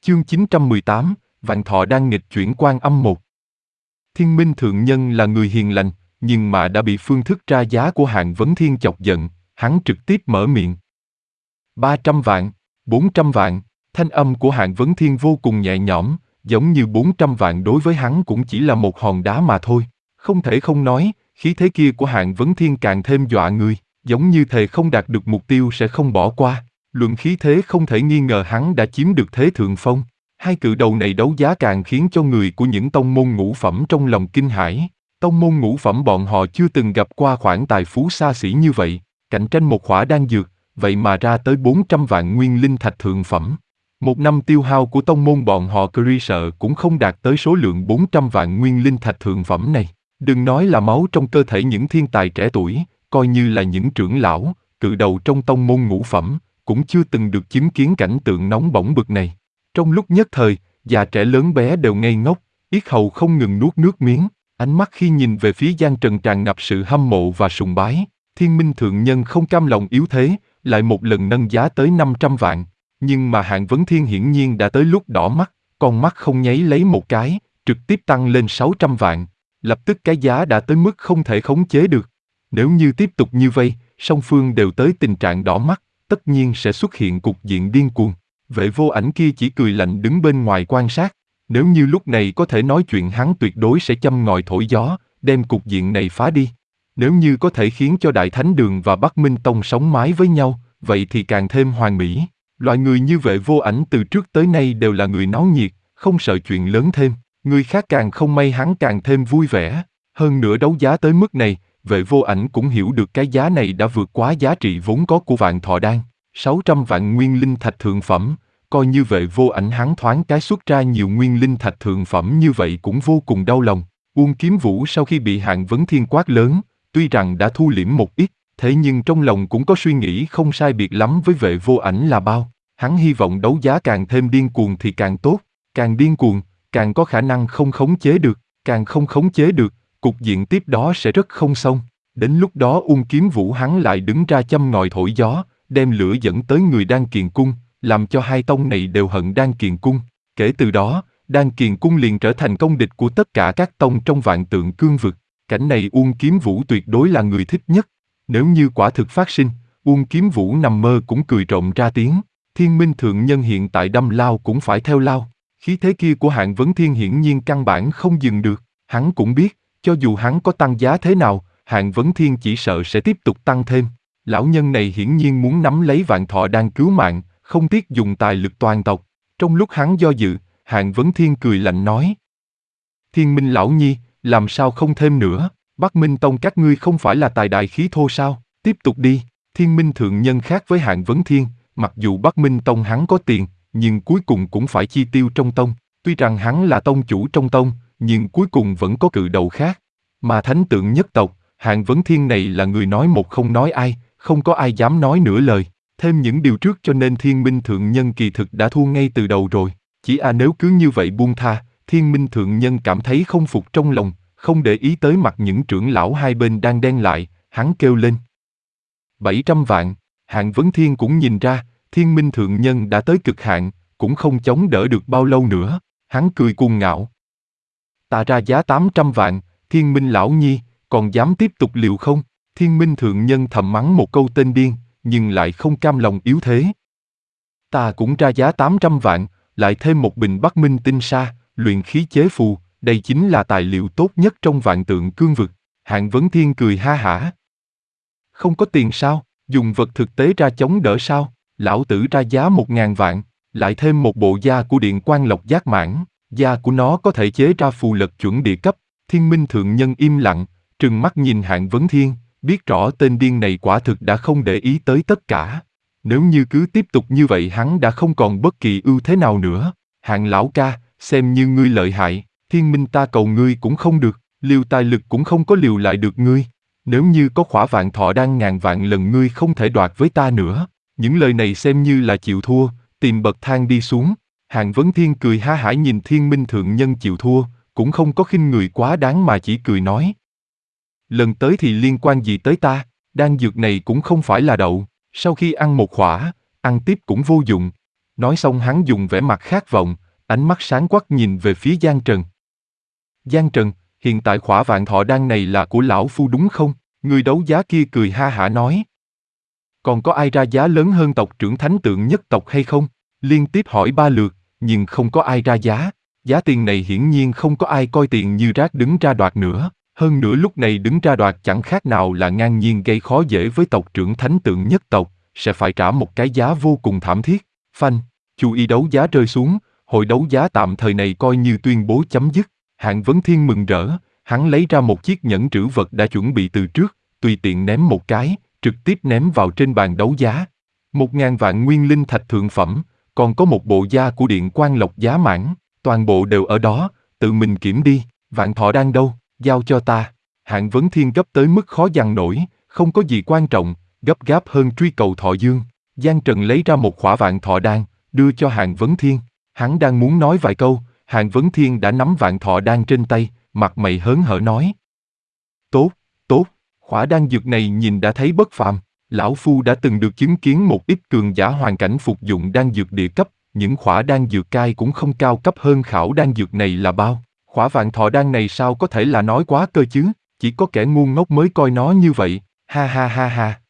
Chương 918, Vạn Thọ Đan nghịch chuyển Quan Âm 1. Thiên Minh Thượng Nhân là người hiền lành, nhưng mà đã bị phương thức ra giá của Hạng Vấn Thiên chọc giận, hắn trực tiếp mở miệng. 300 vạn, 400 vạn, thanh âm của Hạng Vấn Thiên vô cùng nhẹ nhõm, giống như 400 vạn đối với hắn cũng chỉ là một hòn đá mà thôi. Không thể không nói, khí thế kia của Hạng Vấn Thiên càng thêm dọa người, giống như thề không đạt được mục tiêu sẽ không bỏ qua. Luận khí thế không thể nghi ngờ hắn đã chiếm được thế thượng phong. Hai cự đầu này đấu giá càng khiến cho người của những tông môn ngũ phẩm trong lòng kinh hãi. Tông môn ngũ phẩm bọn họ chưa từng gặp qua khoản tài phú xa xỉ như vậy, cạnh tranh một khỏa đan dược, vậy mà ra tới 400 vạn nguyên linh thạch thượng phẩm. Một năm tiêu hao của tông môn bọn họ Curry sợ cũng không đạt tới số lượng 400 vạn nguyên linh thạch thượng phẩm này. Đừng nói là máu trong cơ thể những thiên tài trẻ tuổi, coi như là những trưởng lão, cự đầu trong tông môn ngũ phẩm, cũng chưa từng được chứng kiến cảnh tượng nóng bỏng bực này. Trong lúc nhất thời, già trẻ lớn bé đều ngây ngốc, yết hầu không ngừng nuốt nước miếng, ánh mắt khi nhìn về phía Giang Trần tràn ngập sự hâm mộ và sùng bái. Thiên Minh Thượng Nhân không cam lòng yếu thế, lại một lần nâng giá tới 500 vạn. Nhưng mà Hạng Vấn Thiên hiển nhiên đã tới lúc đỏ mắt, con mắt không nháy lấy một cái, trực tiếp tăng lên 600 vạn. Lập tức cái giá đã tới mức không thể khống chế được. Nếu như tiếp tục như vậy, song phương đều tới tình trạng đỏ mắt, tất nhiên sẽ xuất hiện cục diện điên cuồng. Vệ Vô Ảnh kia chỉ cười lạnh đứng bên ngoài quan sát. Nếu như lúc này có thể nói chuyện hắn tuyệt đối sẽ châm ngòi thổi gió, đem cục diện này phá đi. Nếu như có thể khiến cho Đại Thánh Đường và Bắc Minh Tông sống mái với nhau, vậy thì càng thêm hoàn mỹ. Loại người như Vệ Vô Ảnh từ trước tới nay đều là người náo nhiệt, không sợ chuyện lớn thêm. Người khác càng không may hắn càng thêm vui vẻ. Hơn nữa đấu giá tới mức này, Vệ Vô Ảnh cũng hiểu được cái giá này đã vượt quá giá trị vốn có của Vạn Thọ Đan. 600 vạn nguyên linh thạch thượng phẩm, coi như Vệ Vô Ảnh hắn thoáng cái xuất ra nhiều nguyên linh thạch thượng phẩm như vậy cũng vô cùng đau lòng. Uông Kiếm Vũ sau khi bị Hạng Vấn Thiên quát lớn, tuy rằng đã thu liễm một ít, thế nhưng trong lòng cũng có suy nghĩ không sai biệt lắm với Vệ Vô Ảnh là bao. Hắn hy vọng đấu giá càng thêm điên cuồng thì càng tốt, càng điên cuồng, càng có khả năng không khống chế được, càng không khống chế được, cục diện tiếp đó sẽ rất không xong. Đến lúc đó Uông Kiếm Vũ hắn lại đứng ra châm ngòi thổi gió, đem lửa dẫn tới người Đan Kiền Cung, làm cho hai tông này đều hận Đan Kiền Cung. Kể từ đó, Đan Kiền Cung liền trở thành công địch của tất cả các tông trong Vạn Tượng Cương vực. Cảnh này Uông Kiếm Vũ tuyệt đối là người thích nhất. Nếu như quả thực phát sinh, Uông Kiếm Vũ nằm mơ cũng cười rộng ra tiếng. Thiên Minh Thượng Nhân hiện tại đâm lao cũng phải theo lao. Khí thế kia của Hạng Vấn Thiên hiển nhiên căn bản không dừng được. Hắn cũng biết, cho dù hắn có tăng giá thế nào, Hạng Vấn Thiên chỉ sợ sẽ tiếp tục tăng thêm. Lão nhân này hiển nhiên muốn nắm lấy Vạn Thọ Đan cứu mạng, không tiếc dùng tài lực toàn tộc. Trong lúc hắn do dự, Hạng Vấn Thiên cười lạnh nói. Thiên Minh lão nhi, làm sao không thêm nữa, Bắc Minh Tông các ngươi không phải là tài đại khí thô sao, tiếp tục đi. Thiên Minh Thượng Nhân khác với Hạng Vấn Thiên, mặc dù Bắc Minh Tông hắn có tiền, nhưng cuối cùng cũng phải chi tiêu trong tông. Tuy rằng hắn là tông chủ trong tông, nhưng cuối cùng vẫn có cự đầu khác. Mà thánh tượng nhất tộc, Hạng Vấn Thiên này là người nói một không nói ai, không có ai dám nói nửa lời. Thêm những điều trước cho nên Thiên Minh Thượng Nhân kỳ thực đã thua ngay từ đầu rồi. Chỉ nếu cứ như vậy buông tha, Thiên Minh Thượng Nhân cảm thấy không phục trong lòng, không để ý tới mặt những trưởng lão hai bên đang đen lại, hắn kêu lên. 700 vạn, Hạng Vấn Thiên cũng nhìn ra, Thiên Minh Thượng Nhân đã tới cực hạn, cũng không chống đỡ được bao lâu nữa, hắn cười cuồng ngạo. Ta ra giá 800 vạn, Thiên Minh lão nhi, còn dám tiếp tục liều không? Thiên Minh Thượng Nhân thầm mắng một câu tên điên, nhưng lại không cam lòng yếu thế. Ta cũng ra giá 800 vạn, lại thêm một bình Bắc Minh tinh sa, luyện khí chế phù, đây chính là tài liệu tốt nhất trong Vạn Tượng Cương vực. Hạng Vấn Thiên cười ha hả. Không có tiền sao, dùng vật thực tế ra chống đỡ sao, lão tử ra giá 1000 vạn, lại thêm một bộ da của Điện Quan Lộc Giác Mãn, da của nó có thể chế ra phù lật chuẩn địa cấp. Thiên Minh Thượng Nhân im lặng, trừng mắt nhìn Hạng Vấn Thiên, biết rõ tên điên này quả thực đã không để ý tới tất cả. Nếu như cứ tiếp tục như vậy hắn đã không còn bất kỳ ưu thế nào nữa. Hạng lão ca, xem như ngươi lợi hại, Thiên Minh ta cầu ngươi cũng không được, liều tài lực cũng không có liều lại được ngươi. Nếu như có khỏa Vạn Thọ Đan ngàn vạn lần ngươi không thể đoạt với ta nữa. Những lời này xem như là chịu thua, tìm bậc thang đi xuống. Hạng Vấn Thiên cười ha hả nhìn Thiên Minh Thượng Nhân chịu thua, cũng không có khinh người quá đáng mà chỉ cười nói. Lần tới thì liên quan gì tới ta, đan dược này cũng không phải là đậu, sau khi ăn một khỏa, ăn tiếp cũng vô dụng. Nói xong hắn dùng vẻ mặt khát vọng, ánh mắt sáng quắc nhìn về phía Giang Trần. Giang Trần, hiện tại khỏa vạn thọ đan này là của lão phu đúng không? Người đấu giá kia cười ha hả nói. Còn có ai ra giá lớn hơn tộc trưởng thánh tượng nhất tộc hay không? Liên tiếp hỏi 3 lượt, nhưng không có ai ra giá. Giá tiền này hiển nhiên không có ai coi tiền như rác đứng ra đoạt nữa. Hơn nữa lúc này đứng ra đoạt chẳng khác nào là ngang nhiên gây khó dễ với tộc trưởng thánh tượng nhất tộc, sẽ phải trả một cái giá vô cùng thảm thiết. Phanh, chú ý đấu giá rơi xuống, hội đấu giá tạm thời này coi như tuyên bố chấm dứt. Hạng Vấn Thiên mừng rỡ, hắn lấy ra một chiếc nhẫn trữ vật đã chuẩn bị từ trước, tùy tiện ném một cái, trực tiếp ném vào trên bàn đấu giá. 1.000 vạn nguyên linh thạch thượng phẩm, còn có một bộ da của Điện Quan Lộc giá mãn, toàn bộ đều ở đó, tự mình kiểm đi, vạn thọ đan đâu, giao cho ta. Hạng Vấn Thiên gấp tới mức khó dằn nổi, không có gì quan trọng, gấp gáp hơn truy cầu thọ dương. Giang Trần lấy ra một khỏa vạn thọ đan, đưa cho Hạng Vấn Thiên. Hắn đang muốn nói vài câu, Hạng Vấn Thiên đã nắm vạn thọ đan trên tay, mặt mày hớn hở nói. Tốt, tốt, khỏa đan dược này nhìn đã thấy bất phàm. Lão Phu đã từng được chứng kiến một ít cường giả hoàn cảnh phục dụng đan dược địa cấp, những khỏa đan dược cai cũng không cao cấp hơn khảo đan dược này là bao. Khỏa vạn thọ đan này sao có thể là nói quá cơ chứ, chỉ có kẻ ngu ngốc mới coi nó như vậy, ha ha ha ha.